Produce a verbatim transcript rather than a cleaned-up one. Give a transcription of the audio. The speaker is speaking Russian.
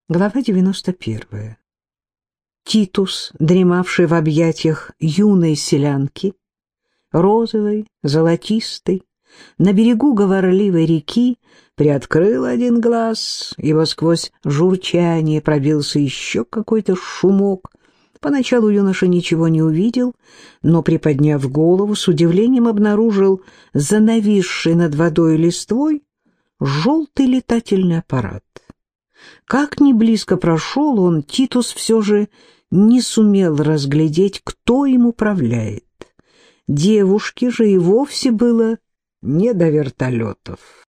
Глава девяносто первая. Титус, дремавший в объятиях юной селянки, розовой, золотистой, на берегу говорливой реки, приоткрыл один глаз, ибо сквозь журчание пробился еще какой-то шумок. Поначалу юноша ничего не увидел, но, приподняв голову, с удивлением обнаружил за нависшей над водой листвой желтый летательный аппарат. Как ни близко прошел он, Титус все же не сумел разглядеть, кто им управляет. Девушке же и вовсе было не до вертолетов.